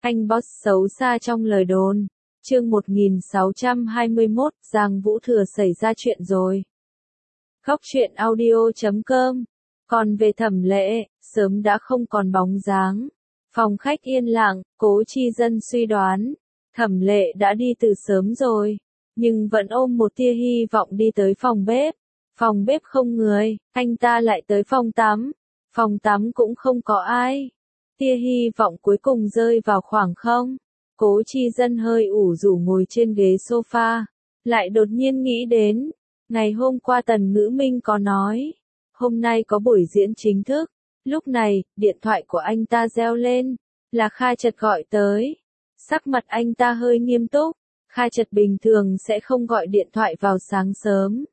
anh boss xấu xa trong lời đồn. Chương 1621, Giang Vũ Thừa xảy ra chuyện rồi. Khóc chuyện audio.com. Còn về Thẩm Lệ, sớm đã không còn bóng dáng. Phòng khách yên lặng, Cố Chi Dân suy đoán, Thẩm Lệ đã đi từ sớm rồi, nhưng vẫn ôm một tia hy vọng đi tới phòng bếp. Phòng bếp không người, anh ta lại tới phòng tắm. Phòng tắm cũng không có ai. Tia hy vọng cuối cùng rơi vào khoảng không. Cố Chi Dân hơi ủ rũ ngồi trên ghế sofa, lại đột nhiên nghĩ đến, ngày hôm qua Tần Ngữ Minh có nói, hôm nay có buổi diễn chính thức. Lúc này, điện thoại của anh ta reo lên, là Kha Chật gọi tới. Sắc mặt anh ta hơi nghiêm túc, Kha Chật bình thường sẽ không gọi điện thoại vào sáng sớm.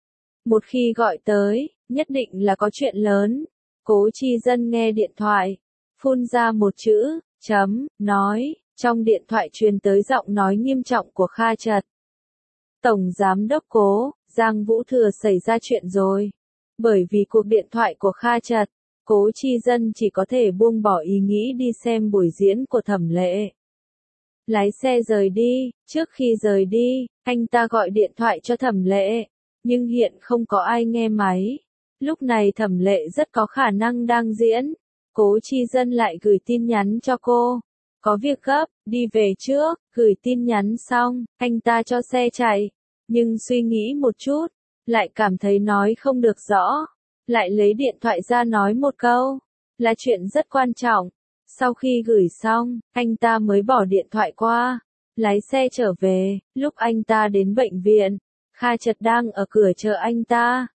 Một khi gọi tới, nhất định là có chuyện lớn. Cố Chi Dân nghe điện thoại, phun ra một chữ, nói, trong điện thoại truyền tới giọng nói nghiêm trọng của Kha Chật. Tổng Giám đốc Cố, Giang Vũ Thừa xảy ra chuyện rồi. Bởi vì cuộc điện thoại của Kha Chật, Cố Chi Dân chỉ có thể buông bỏ ý nghĩ đi xem buổi diễn của Thẩm Lệ. Lái xe rời đi, trước khi rời đi, anh ta gọi điện thoại cho Thẩm Lệ, nhưng hiện không có ai nghe máy. Lúc này Thẩm Lệ rất có khả năng đang diễn. Cố Chi Dân lại gửi tin nhắn cho cô. Có việc gấp, đi về trước. Gửi tin nhắn xong, anh ta cho xe chạy. Nhưng suy nghĩ một chút, lại cảm thấy nói không được rõ. Lại lấy điện thoại ra nói một câu, là chuyện rất quan trọng. Sau khi gửi xong, anh ta mới bỏ điện thoại qua, lái xe trở về. Lúc anh ta đến bệnh viện, Kha Chật đang ở cửa chờ anh ta.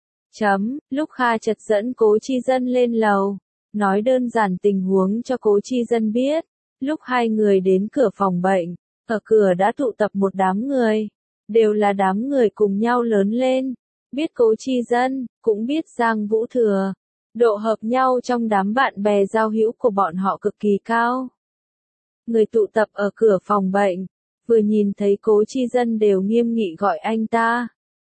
Lúc Kha Chật dẫn Cố Chi Dân lên lầu, nói đơn giản tình huống cho Cố Chi Dân biết. Lúc hai người đến cửa phòng bệnh, ở cửa đã tụ tập một đám người, đều là đám người cùng nhau lớn lên. Biết Cố Chi Dân, cũng biết Giang Vũ Thừa. Độ hợp nhau trong đám bạn bè giao hữu của bọn họ cực kỳ cao. Người tụ tập ở cửa phòng bệnh, vừa nhìn thấy Cố Chi Dân đều nghiêm nghị gọi anh ta.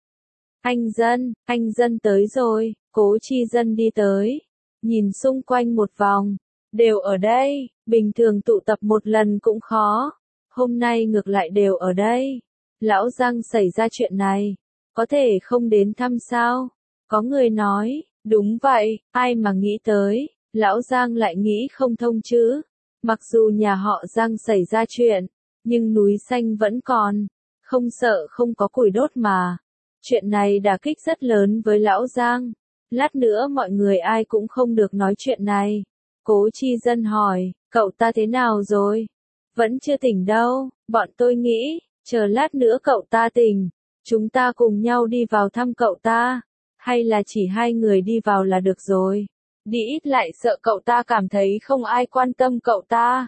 Anh Dân tới rồi. Cố Chi Dân đi tới, nhìn xung quanh một vòng, đều ở đây, bình thường tụ tập một lần cũng khó. Hôm nay ngược lại đều ở đây. Lão Giang xảy ra chuyện này, có thể không đến thăm sao? Có người nói, đúng vậy, ai mà nghĩ tới, Lão Giang lại nghĩ không thông chứ. Mặc dù nhà họ Giang xảy ra chuyện, nhưng núi xanh vẫn còn, không sợ không có củi đốt mà. Chuyện này đả kích rất lớn với Lão Giang. Lát nữa mọi người ai cũng không được nói chuyện này. Cố Chi Dân hỏi, cậu ta thế nào rồi? Vẫn chưa tỉnh đâu, bọn tôi nghĩ, chờ lát nữa cậu ta tỉnh, chúng ta cùng nhau đi vào thăm cậu ta. Hay là chỉ hai người đi vào là được rồi. Đi ít lại sợ cậu ta cảm thấy không ai quan tâm cậu ta.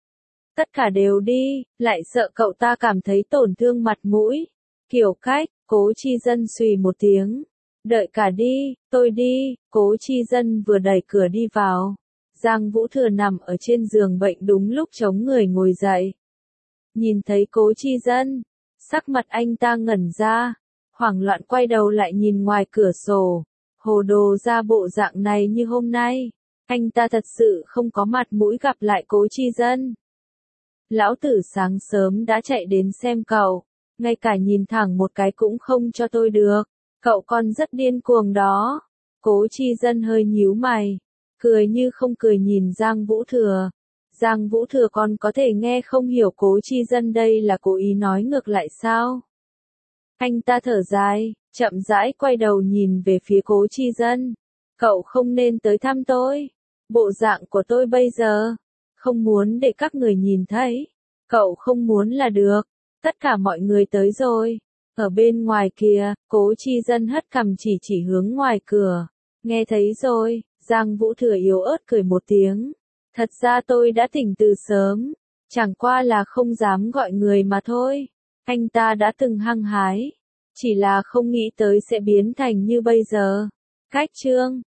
Tất cả đều đi, lại sợ cậu ta cảm thấy tổn thương mặt mũi. Kiểu cách, Cố Chi Dân xùy một tiếng. Đợi cả đi, tôi đi. Cố Chi Dân vừa đẩy cửa đi vào. Giang Vũ Thừa nằm ở trên giường bệnh đúng lúc chống người ngồi dậy. Nhìn thấy Cố Chi Dân, sắc mặt anh ta ngẩn ra. Hoảng loạn quay đầu lại nhìn ngoài cửa sổ. Hồ đồ ra bộ dạng này như hôm nay, anh ta thật sự không có mặt mũi gặp lại Cố Chi Dân. Lão tử sáng sớm đã chạy đến xem cậu, ngay cả nhìn thẳng một cái cũng không cho tôi được. Cậu con rất điên cuồng đó. Cố Chi Dân hơi nhíu mày, cười như không cười nhìn Giang Vũ Thừa. Giang Vũ Thừa còn có thể nghe không hiểu Cố Chi Dân đây là cố ý nói ngược lại sao? Anh ta thở dài, chậm rãi quay đầu nhìn về phía Cố Chi Dân. Cậu không nên tới thăm tôi. Bộ dạng của tôi bây giờ, không muốn để các người nhìn thấy. Cậu không muốn là được. Tất cả mọi người tới rồi. Ở bên ngoài kìa, Cố Chi Dân hất cằm chỉ hướng ngoài cửa. Nghe thấy rồi, Giang Vũ Thừa yếu ớt cười một tiếng. Thật ra tôi đã tỉnh từ sớm, chẳng qua là không dám gọi người mà thôi. Anh ta đã từng hăng hái, chỉ là không nghĩ tới sẽ biến thành như bây giờ. Cách chương